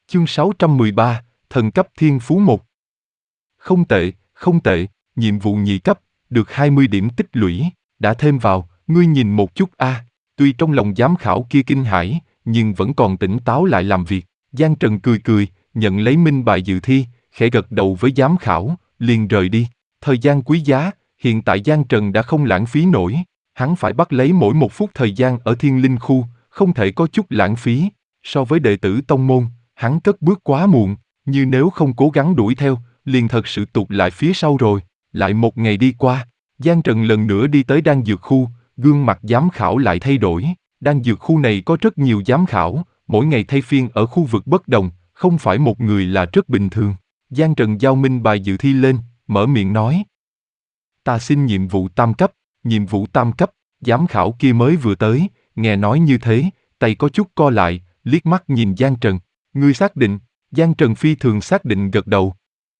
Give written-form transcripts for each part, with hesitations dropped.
Chương 613, thần cấp thiên phú 1. Không tệ, không tệ, nhiệm vụ nhị cấp, được 20 điểm tích lũy, đã thêm vào, ngươi nhìn một chút a. Tuy trong lòng giám khảo kia kinh hãi, nhưng vẫn còn tỉnh táo lại làm việc. Giang Trần cười cười, nhận lấy minh bài dự thi, khẽ gật đầu với giám khảo, liền rời đi. Thời gian quý giá, hiện tại Giang Trần đã không lãng phí nổi, hắn phải bắt lấy mỗi một phút thời gian ở Thiên Linh Khu, không thể có chút lãng phí. So với đệ tử tông môn, hắn cất bước quá muộn, như nếu không cố gắng đuổi theo, liền thật sự tụt lại phía sau rồi. Lại một ngày đi qua, Giang Trần lần nữa đi tới đan dược khu, gương mặt giám khảo lại thay đổi. Đan dược khu này có rất nhiều giám khảo, mỗi ngày thay phiên ở khu vực bất đồng, không phải một người là rất bình thường. Giang Trần giao minh bài dự thi lên, mở miệng nói. Ta xin nhiệm vụ tam cấp, nhiệm vụ tam cấp, giám khảo kia mới vừa tới, nghe nói như thế, tay có chút co lại, liếc mắt nhìn Giang Trần. Ngươi xác định? Giang Trần phi thường xác định gật đầu.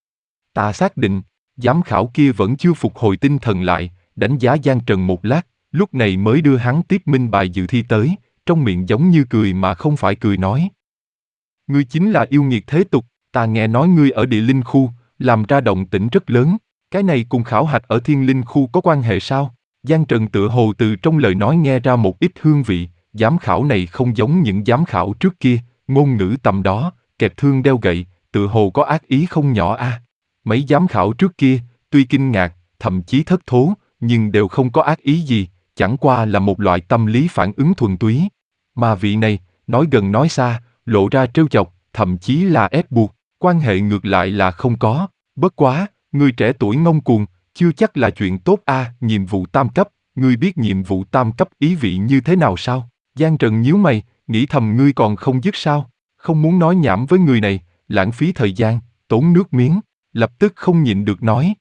Ta xác định. Giám khảo kia vẫn chưa phục hồi tinh thần lại, đánh giá Giang Trần một lát, lúc này mới đưa hắn tiếp minh bài dự thi tới, trong miệng giống như cười mà không phải cười nói. Ngươi chính là yêu nghiệt thế tục, ta nghe nói ngươi ở địa linh khu, làm ra động tĩnh rất lớn, cái này cùng khảo hạch ở thiên linh khu có quan hệ sao? Giang Trần tựa hồ từ trong lời nói nghe ra một ít hương vị, giám khảo này không giống những giám khảo trước kia, ngôn ngữ tầm đó, kẹp thương đeo gậy, tựa hồ có ác ý không nhỏ a. Mấy giám khảo trước kia, tuy kinh ngạc, thậm chí thất thố, nhưng đều không có ác ý gì, chẳng qua là một loại tâm lý phản ứng thuần túy. Mà vị này, nói gần nói xa, lộ ra trêu chọc, thậm chí là ép buộc, quan hệ ngược lại là không có. Bất quá, người trẻ tuổi ngông cuồng, chưa chắc là chuyện tốt a. Nhiệm vụ tam cấp, ngươi biết nhiệm vụ tam cấp ý vị như thế nào sao? Giang Trần nhíu mày, nghĩ thầm ngươi còn không dứt sao? Không muốn nói nhảm với người này, lãng phí thời gian, tốn nước miếng, lập tức không nhịn được nói.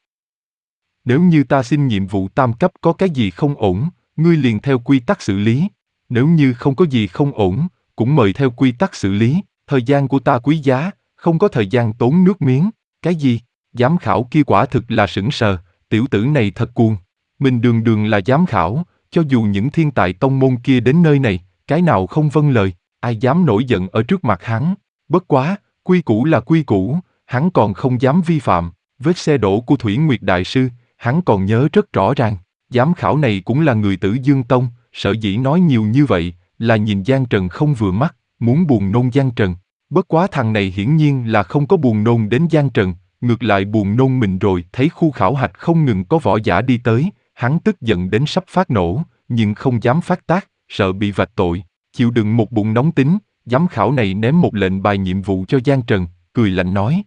Nếu như ta xin nhiệm vụ tam cấp có cái gì không ổn, ngươi liền theo quy tắc xử lý. Nếu như không có gì không ổn, cũng mời theo quy tắc xử lý. Thời gian của ta quý giá, không có thời gian tốn nước miếng. Cái gì? Giám khảo kia quả thực là sững sờ, tiểu tử này thật cuồng. Mình đường đường là giám khảo, cho dù những thiên tài tông môn kia đến nơi này, cái nào không vâng lời, ai dám nổi giận ở trước mặt hắn. Bất quá, quy củ là quy củ, hắn còn không dám vi phạm. Vết xe đổ của Thủy Nguyệt Đại Sư, hắn còn nhớ rất rõ ràng. Giám khảo này cũng là người Tử Dương Tông, sở dĩ nói nhiều như vậy, là nhìn Giang Trần không vừa mắt, muốn buồn nôn Giang Trần. Bất quá thằng này hiển nhiên là không có buồn nôn đến Giang Trần, ngược lại buồn nôn mình rồi. Thấy khu khảo hạch không ngừng có võ giả đi tới, hắn tức giận đến sắp phát nổ, nhưng không dám phát tác, sợ bị vạch tội. Chịu đựng một bụng nóng tính, giám khảo này ném một lệnh bài nhiệm vụ cho Giang Trần, cười lạnh nói.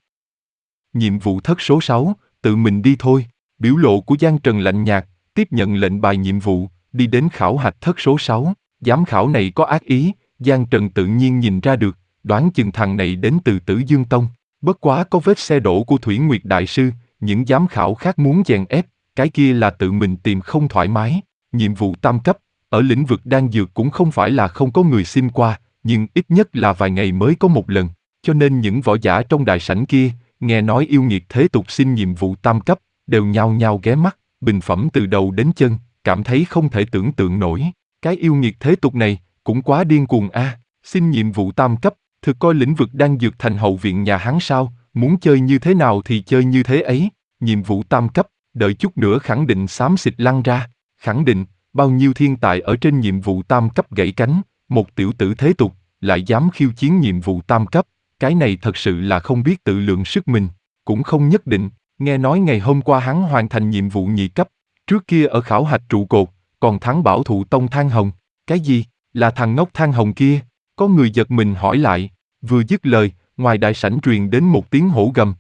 Nhiệm vụ thất số 6, tự mình đi thôi. Biểu lộ của Giang Trần lạnh nhạt, tiếp nhận lệnh bài nhiệm vụ, đi đến khảo hạch thất số 6. Giám khảo này có ác ý, Giang Trần tự nhiên nhìn ra được, đoán chừng thằng này đến từ Tử Dương Tông. Bất quá có vết xe đổ của Thủy Nguyệt Đại Sư, những giám khảo khác muốn chèn ép, cái kia là tự mình tìm không thoải mái. Nhiệm vụ tam cấp, ở lĩnh vực đan dược cũng không phải là không có người xin qua, nhưng ít nhất là vài ngày mới có một lần. Cho nên những võ giả trong đại sảnh kia, nghe nói yêu nghiệt thế tục xin nhiệm vụ tam cấp, đều nhao nhao ghé mắt, bình phẩm từ đầu đến chân, cảm thấy không thể tưởng tượng nổi. Cái yêu nghiệt thế tục này, cũng quá điên cuồng a. Xin nhiệm vụ tam cấp, thực coi lĩnh vực đan dược thành hậu viện nhà hắn sao, muốn chơi như thế nào thì chơi như thế ấy. Nhiệm vụ tam cấp, đợi chút nữa khẳng định xám xịt lăn ra. Khẳng định, bao nhiêu thiên tài ở trên nhiệm vụ tam cấp gãy cánh, một tiểu tử thế tục, lại dám khiêu chiến nhiệm vụ tam cấp. Cái này thật sự là không biết tự lượng sức mình, cũng không nhất định. Nghe nói ngày hôm qua hắn hoàn thành nhiệm vụ nhị cấp, trước kia ở khảo hạch trụ cột, còn thắng Bảo Thụ Tông Thang Hồng. Cái gì? Là thằng ngốc Thang Hồng kia? Có người giật mình hỏi lại, vừa dứt lời, ngoài đại sảnh truyền đến một tiếng hổ gầm.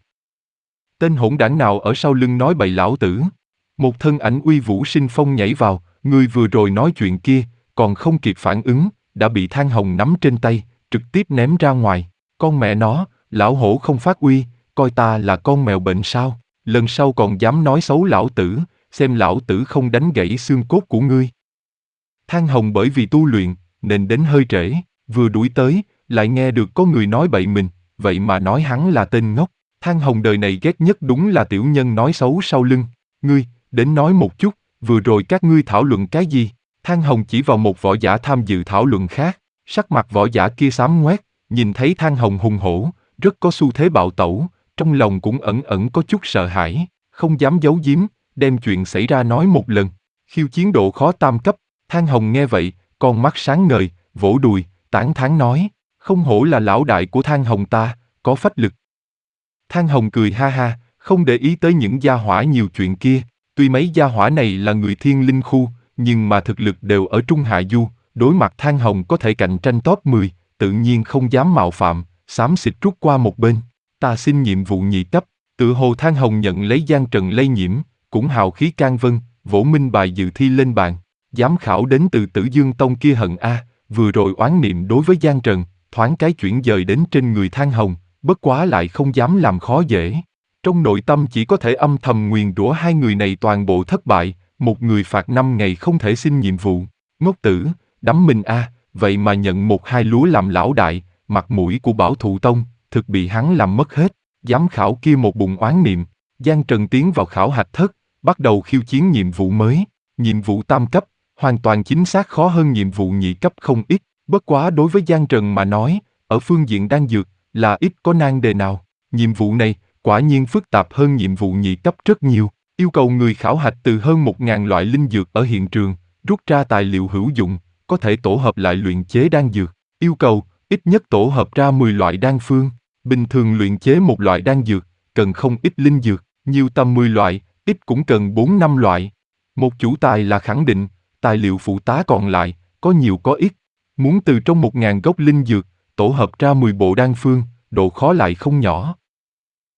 Tên hỗn đảng nào ở sau lưng nói bậy lão tử? Một thân ảnh uy vũ sinh phong nhảy vào, người vừa rồi nói chuyện kia, còn không kịp phản ứng, đã bị Thang Hồng nắm trên tay, trực tiếp ném ra ngoài. Con mẹ nó, lão hổ không phát uy, coi ta là con mèo bệnh sao? Lần sau còn dám nói xấu lão tử, xem lão tử không đánh gãy xương cốt của ngươi. Thang Hồng bởi vì tu luyện, nên đến hơi trễ, vừa đuổi tới, lại nghe được có người nói bậy mình, vậy mà nói hắn là tên ngốc. Thang Hồng đời này ghét nhất đúng là tiểu nhân nói xấu sau lưng. Ngươi, đến nói một chút, vừa rồi các ngươi thảo luận cái gì? Thang Hồng chỉ vào một võ giả tham dự thảo luận khác, sắc mặt võ giả kia xám ngoét, nhìn thấy Thang Hồng hùng hổ, rất có xu thế bạo tẩu, trong lòng cũng ẩn ẩn có chút sợ hãi, không dám giấu giếm, đem chuyện xảy ra nói một lần. Khiêu chiến độ khó tam cấp, Thang Hồng nghe vậy, con mắt sáng ngời, vỗ đùi, tán thán nói, không hổ là lão đại của Thang Hồng ta, có phách lực. Thang Hồng cười ha ha, không để ý tới những gia hỏa nhiều chuyện kia, tuy mấy gia hỏa này là người thiên linh khu, nhưng mà thực lực đều ở Trung Hạ Du, đối mặt Thang Hồng có thể cạnh tranh top 10, tự nhiên không dám mạo phạm, xám xịt rút qua một bên. Ta xin nhiệm vụ nhị cấp, tự hồ Thang Hồng nhận lấy Giang Trần lây nhiễm, cũng hào khí can vân, vỗ minh bài dự thi lên bàn. Giám khảo đến từ Tử Dương Tông kia hận a, vừa rồi oán niệm đối với Giang Trần, thoáng cái chuyển dời đến trên người Thang Hồng, bất quá lại không dám làm khó dễ. Trong nội tâm chỉ có thể âm thầm nguyền rủa hai người này toàn bộ thất bại, một người phạt 5 ngày không thể xin nhiệm vụ. Ngốc tử, đắm mình a, vậy mà nhận 1-2 lúa làm lão đại, mặt mũi của Bảo Thụ Tông, thực bị hắn làm mất hết. Giám khảo kia một bụng oán niệm, Giang Trần tiến vào khảo hạch thất, bắt đầu khiêu chiến nhiệm vụ mới. Nhiệm vụ tam cấp, hoàn toàn chính xác khó hơn nhiệm vụ nhị cấp không ít, bất quá đối với Giang Trần mà nói, ở phương diện đan dược, là ít có nan đề nào. Nhiệm vụ này, quả nhiên phức tạp hơn nhiệm vụ nhị cấp rất nhiều, yêu cầu người khảo hạch từ hơn 1.000 loại linh dược ở hiện trường, rút ra tài liệu hữu dụng, có thể tổ hợp lại luyện chế đan dược, yêu cầu, ít nhất tổ hợp ra 10 loại đan phương, bình thường luyện chế một loại đan dược, cần không ít linh dược, nhiều tầm 10 loại, ít cũng cần 4-5 loại. Một chủ tài là khẳng định, tài liệu phụ tá còn lại, có nhiều có ít. Muốn từ trong 1.000 gốc linh dược, tổ hợp ra 10 bộ đan phương, độ khó lại không nhỏ.